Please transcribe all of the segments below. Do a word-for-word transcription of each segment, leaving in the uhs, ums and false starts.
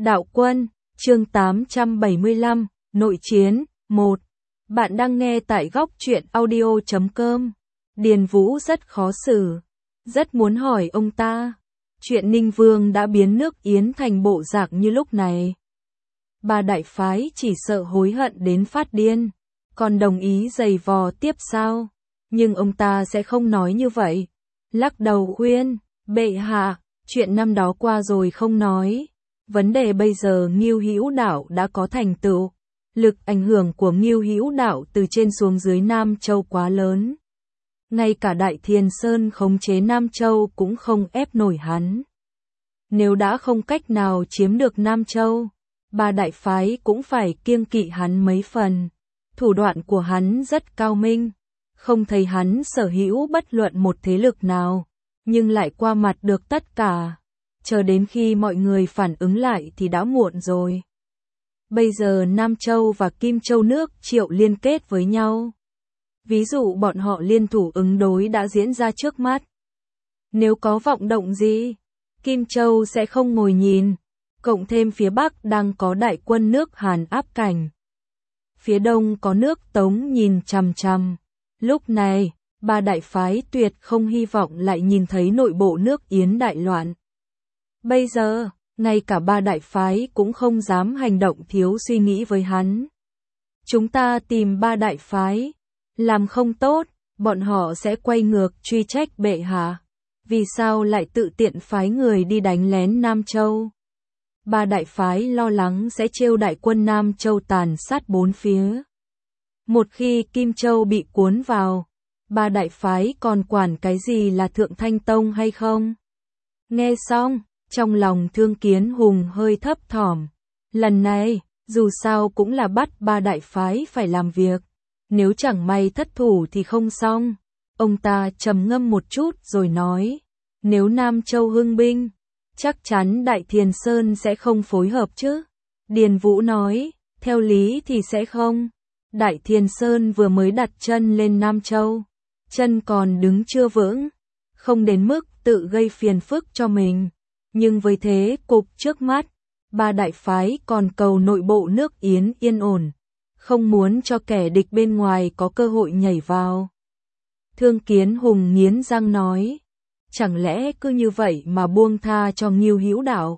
Đạo Quân, chương tám trăm bảy mươi lăm, Nội chiến, một. Bạn đang nghe tại góc truyện audio chấm com. Điền Vũ rất khó xử, rất muốn hỏi ông ta, chuyện Ninh Vương đã biến nước Yến thành bộ dạng như lúc này. Ba đại phái chỉ sợ hối hận đến phát điên, còn đồng ý giày vò tiếp sao? Nhưng ông ta sẽ không nói như vậy. Lắc đầu khuyên, bệ hạ, chuyện năm đó qua rồi không nói. Vấn đề bây giờ Ngưu Hữu Đạo đã có thành tựu. Lực ảnh hưởng của Ngưu Hữu Đạo từ trên xuống dưới Nam Châu quá lớn. Ngay cả Đại Thiền Sơn khống chế Nam Châu cũng không ép nổi hắn. Nếu đã không cách nào chiếm được Nam Châu, ba đại phái cũng phải kiêng kỵ hắn mấy phần. Thủ đoạn của hắn rất cao minh, không thấy hắn sở hữu bất luận một thế lực nào, nhưng lại qua mặt được tất cả. Chờ đến khi mọi người phản ứng lại thì đã muộn rồi. Bây giờ Nam Châu và Kim Châu nước Triệu liên kết với nhau. Ví dụ bọn họ liên thủ ứng đối đã diễn ra trước mắt. Nếu có vọng động gì, Kim Châu sẽ không ngồi nhìn. Cộng thêm phía Bắc đang có đại quân nước Hàn áp cảnh. Phía Đông có nước Tống nhìn chằm chằm. Lúc này, ba đại phái tuyệt không hy vọng lại nhìn thấy nội bộ nước Yến đại loạn. Bây giờ, ngay cả ba đại phái cũng không dám hành động thiếu suy nghĩ với hắn. Chúng ta tìm ba đại phái, làm không tốt, bọn họ sẽ quay ngược truy trách bệ hạ. Vì sao lại tự tiện phái người đi đánh lén Nam Châu? Ba đại phái lo lắng sẽ trêu đại quân Nam Châu tàn sát bốn phía. Một khi Kim Châu bị cuốn vào, ba đại phái còn quản cái gì là Thượng Thanh Tông hay không? Nghe xong, trong lòng Thương Kiến Hùng hơi thấp thỏm. Lần này, dù sao cũng là bắt ba đại phái phải làm việc. Nếu chẳng may thất thủ thì không xong. Ông ta trầm ngâm một chút rồi nói, nếu Nam Châu hưng binh, chắc chắn Đại Thiền Sơn sẽ không phối hợp chứ. Điền Vũ nói, theo lý thì sẽ không. Đại Thiền Sơn vừa mới đặt chân lên Nam Châu, chân còn đứng chưa vững, không đến mức tự gây phiền phức cho mình. Nhưng với thế cục trước mắt, ba đại phái còn cầu nội bộ nước Yến yên ổn, không muốn cho kẻ địch bên ngoài có cơ hội nhảy vào. Thương Kiến Hùng nghiến răng nói, chẳng lẽ cứ như vậy mà buông tha cho Ngưu Hữu Đạo?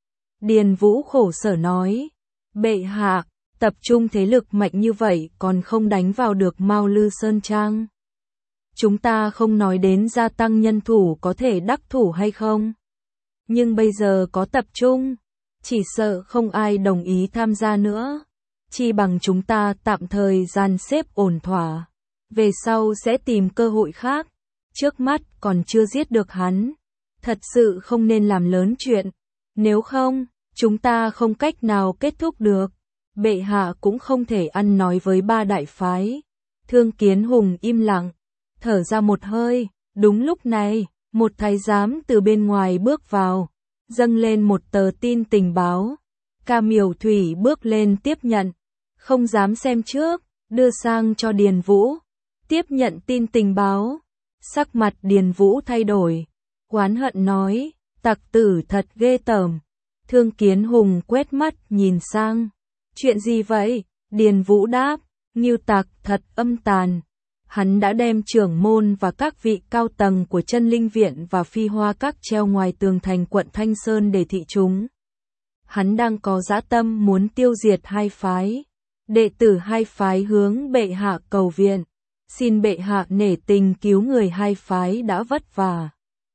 Điền Vũ khổ sở nói, bệ hạ, tập trung thế lực mạnh như vậy còn không đánh vào được Mao Lư Sơn Trang. Chúng ta không nói đến gia tăng nhân thủ có thể đắc thủ hay không. Nhưng bây giờ có tập trung, chỉ sợ không ai đồng ý tham gia nữa. Chỉ bằng chúng ta tạm thời dàn xếp ổn thỏa. Về sau sẽ tìm cơ hội khác. Trước mắt còn chưa giết được hắn. Thật sự không nên làm lớn chuyện. Nếu không, chúng ta không cách nào kết thúc được. Bệ hạ cũng không thể ăn nói với ba đại phái. Thương Kiến Hùng im lặng, thở ra một hơi. Đúng lúc này, một thái giám từ bên ngoài bước vào, dâng lên một tờ tin tình báo. Ca Miểu Thủy bước lên tiếp nhận, không dám xem trước, đưa sang cho Điền Vũ. Tiếp nhận tin tình báo, sắc mặt Điền Vũ thay đổi, oán hận nói, tặc tử thật ghê tởm. Thương Kiến Hùng quét mắt nhìn sang, chuyện gì vậy? Điền Vũ đáp, Ngưu tặc thật âm tàn. Hắn đã đem trưởng môn và các vị cao tầng của Chân Linh Viện và Phi Hoa Các treo ngoài tường thành quận Thanh Sơn để thị chúng. Hắn đang có dã tâm muốn tiêu diệt hai phái. Đệ tử hai phái hướng bệ hạ cầu viện. Xin bệ hạ nể tình cứu người hai phái đã vất vả.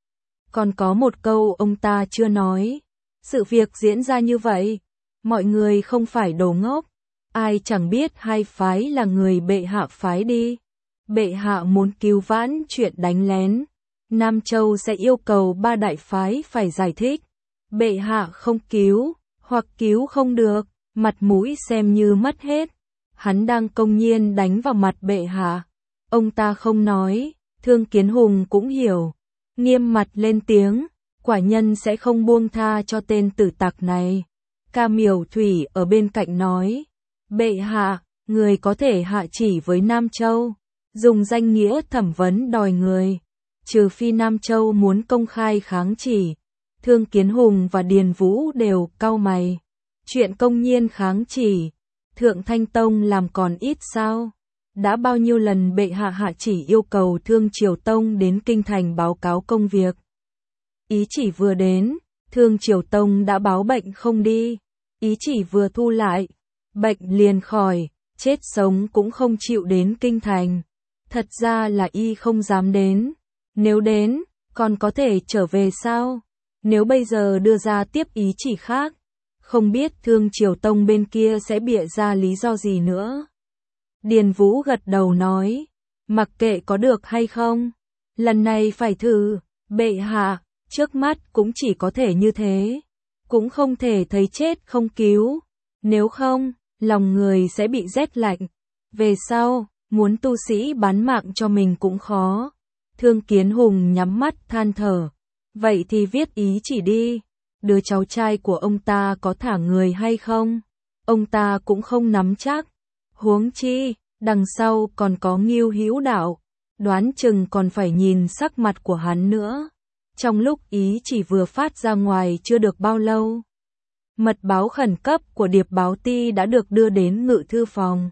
Còn có một câu ông ta chưa nói. Sự việc diễn ra như vậy, mọi người không phải đồ ngốc. Ai chẳng biết hai phái là người bệ hạ phái đi. Bệ hạ muốn cứu vãn chuyện đánh lén, Nam Châu sẽ yêu cầu ba đại phái phải giải thích. Bệ hạ không cứu, hoặc cứu không được, mặt mũi xem như mất hết. Hắn đang công nhiên đánh vào mặt bệ hạ. Ông ta không nói, Thương Kiến Hùng cũng hiểu. Nghiêm mặt lên tiếng, quả nhân sẽ không buông tha cho tên tử tặc này. Ca Miểu Thủy ở bên cạnh nói, bệ hạ, người có thể hạ chỉ với Nam Châu. Dùng danh nghĩa thẩm vấn đòi người, trừ phi Nam Châu muốn công khai kháng chỉ. Thương Kiến Hùng và Điền Vũ đều cau mày. Chuyện công nhiên kháng chỉ, Thượng Thanh Tông làm còn ít sao? Đã bao nhiêu lần bệ hạ hạ chỉ yêu cầu Thương Triều Tông đến kinh thành báo cáo công việc. Ý chỉ vừa đến, Thương Triều Tông đã báo bệnh không đi. Ý chỉ vừa thu lại, bệnh liền khỏi, chết sống cũng không chịu đến kinh thành. Thật ra là y không dám đến. Nếu đến, còn có thể trở về sao? Nếu bây giờ đưa ra tiếp ý chỉ khác, không biết Thương Triều Tông bên kia sẽ bịa ra lý do gì nữa. Điền Vũ gật đầu nói, mặc kệ có được hay không, lần này phải thử, bệ hạ, trước mắt cũng chỉ có thể như thế, cũng không thể thấy chết không cứu, nếu không, lòng người sẽ bị rét lạnh, về sau, muốn tu sĩ bán mạng cho mình cũng khó. Thương Kiến Hùng nhắm mắt than thở, vậy thì viết ý chỉ đi, đứa cháu trai của ông ta có thả người hay không, ông ta cũng không nắm chắc, huống chi, đằng sau còn có Ngưu Hữu Đạo, đoán chừng còn phải nhìn sắc mặt của hắn nữa. Trong lúc ý chỉ vừa phát ra ngoài chưa được bao lâu, mật báo khẩn cấp của Điệp Báo Ti đã được đưa đến ngự thư phòng.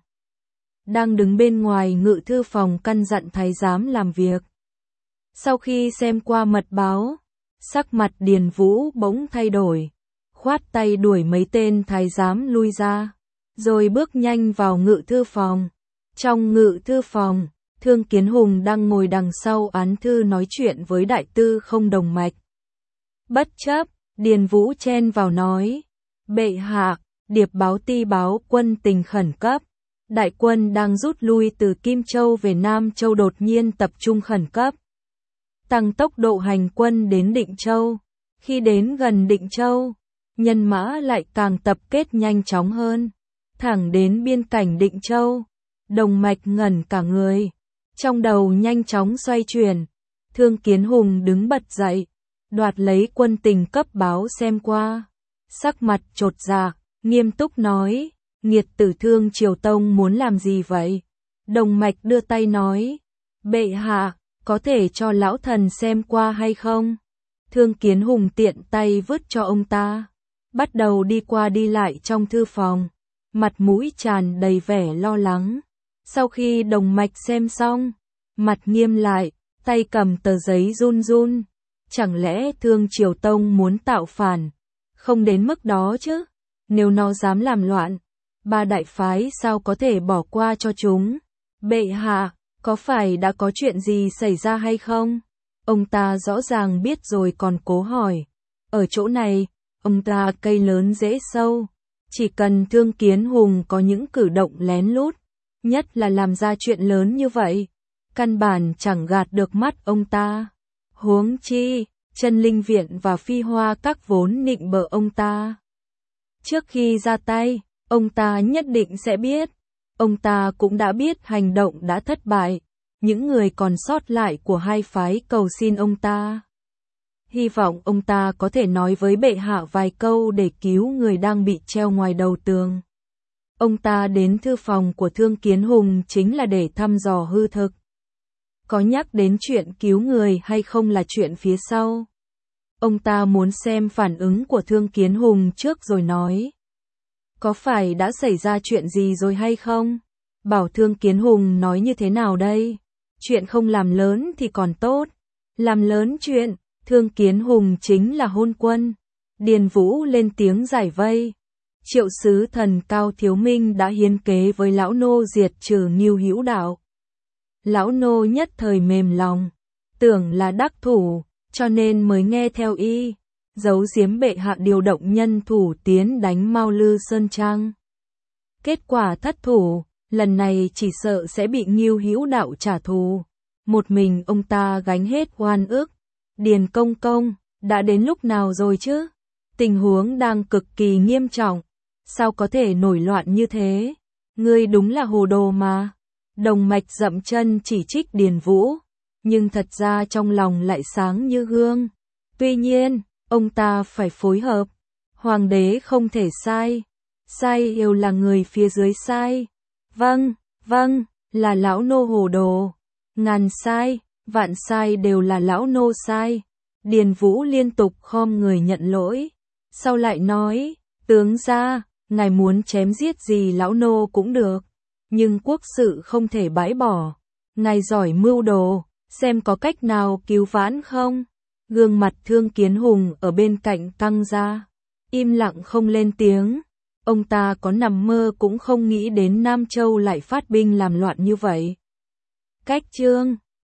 Đang đứng bên ngoài ngự thư phòng căn dặn thái giám làm việc. Sau khi xem qua mật báo, sắc mặt Điền Vũ bỗng thay đổi, khoát tay đuổi mấy tên thái giám lui ra, rồi bước nhanh vào ngự thư phòng. Trong ngự thư phòng, Thương Kiến Hùng đang ngồi đằng sau án thư nói chuyện với đại tư không Đồng Mạch. Bất chấp, Điền Vũ chen vào nói, bệ hạ, Điệp Báo Ti báo quân tình khẩn cấp, đại quân đang rút lui từ Kim Châu về Nam Châu đột nhiên tập trung khẩn cấp, tăng tốc độ hành quân đến Định Châu. Khi đến gần Định Châu, nhân mã lại càng tập kết nhanh chóng hơn, thẳng đến biên cảnh Định Châu. Đồng Mạch ngẩn cả người, trong đầu nhanh chóng xoay chuyển. Thương Kiến Hùng đứng bật dậy, đoạt lấy quân tình cấp báo xem qua, sắc mặt chột dạ, nghiêm túc nói, nghiệt tử Thương Triều Tông muốn làm gì vậy? Đồng Mạch đưa tay nói, bệ hạ, có thể cho lão thần xem qua hay không? Thương Kiến Hùng tiện tay vứt cho ông ta, bắt đầu đi qua đi lại trong thư phòng, mặt mũi tràn đầy vẻ lo lắng. Sau khi Đồng Mạch xem xong, mặt nghiêm lại, tay cầm tờ giấy run run. Chẳng lẽ Thương Triều Tông muốn tạo phản? Không đến mức đó chứ. Nếu nó dám làm loạn, ba đại phái sao có thể bỏ qua cho chúng? Bệ hạ, có phải đã có chuyện gì xảy ra hay không? Ông ta rõ ràng biết rồi còn cố hỏi. Ở chỗ này, ông ta cây lớn rễ sâu. Chỉ cần Thương Kiến Hùng có những cử động lén lút, nhất là làm ra chuyện lớn như vậy, căn bản chẳng gạt được mắt ông ta. Huống chi, Chân Linh Viện và Phi Hoa Các vốn nịnh bợ ông ta. Trước khi ra tay, ông ta nhất định sẽ biết. Ông ta cũng đã biết hành động đã thất bại. Những người còn sót lại của hai phái cầu xin ông ta. Hy vọng ông ta có thể nói với bệ hạ vài câu để cứu người đang bị treo ngoài đầu tường. Ông ta đến thư phòng của Thương Kiến Hùng chính là để thăm dò hư thực. Có nhắc đến chuyện cứu người hay không là chuyện phía sau. Ông ta muốn xem phản ứng của Thương Kiến Hùng trước rồi nói. Có phải đã xảy ra chuyện gì rồi hay không? Bảo Thương Kiến Hùng nói như thế nào đây? Chuyện không làm lớn thì còn tốt. Làm lớn chuyện, Thương Kiến Hùng chính là hôn quân. Điền Vũ lên tiếng giải vây. Triệu sứ thần Cao Thiếu Minh đã hiến kế với lão nô diệt trừ Ngưu Hữu Đạo. Lão nô nhất thời mềm lòng, tưởng là đắc thủ, cho nên mới nghe theo y, giấu giếm bệ hạ điều động nhân thủ tiến đánh Mao Lư Sơn Trang. Kết quả thất thủ, lần này chỉ sợ sẽ bị Ngưu Hữu Đạo trả thù. Một mình ông ta gánh hết oan ức. Điền công công, đã đến lúc nào rồi chứ? Tình huống đang cực kỳ nghiêm trọng. Sao có thể nổi loạn như thế? Ngươi đúng là hồ đồ mà. Đồng Mạch dậm chân chỉ trích Điền Vũ, nhưng thật ra trong lòng lại sáng như gương. Tuy nhiên, ông ta phải phối hợp. Hoàng đế không thể sai. Sai đều là người phía dưới sai. Vâng, vâng, là lão nô hồ đồ. Ngàn sai, vạn sai đều là lão nô sai. Điền Vũ liên tục khom người nhận lỗi. Sau lại nói, tướng gia, ngài muốn chém giết gì lão nô cũng được, nhưng quốc sự không thể bãi bỏ. Ngài giỏi mưu đồ, xem có cách nào cứu vãn không? Gương mặt Thương Kiến Hùng ở bên cạnh căng ra, im lặng không lên tiếng. Ông ta có nằm mơ cũng không nghĩ đến Nam Châu lại phát binh làm loạn như vậy. Cách chương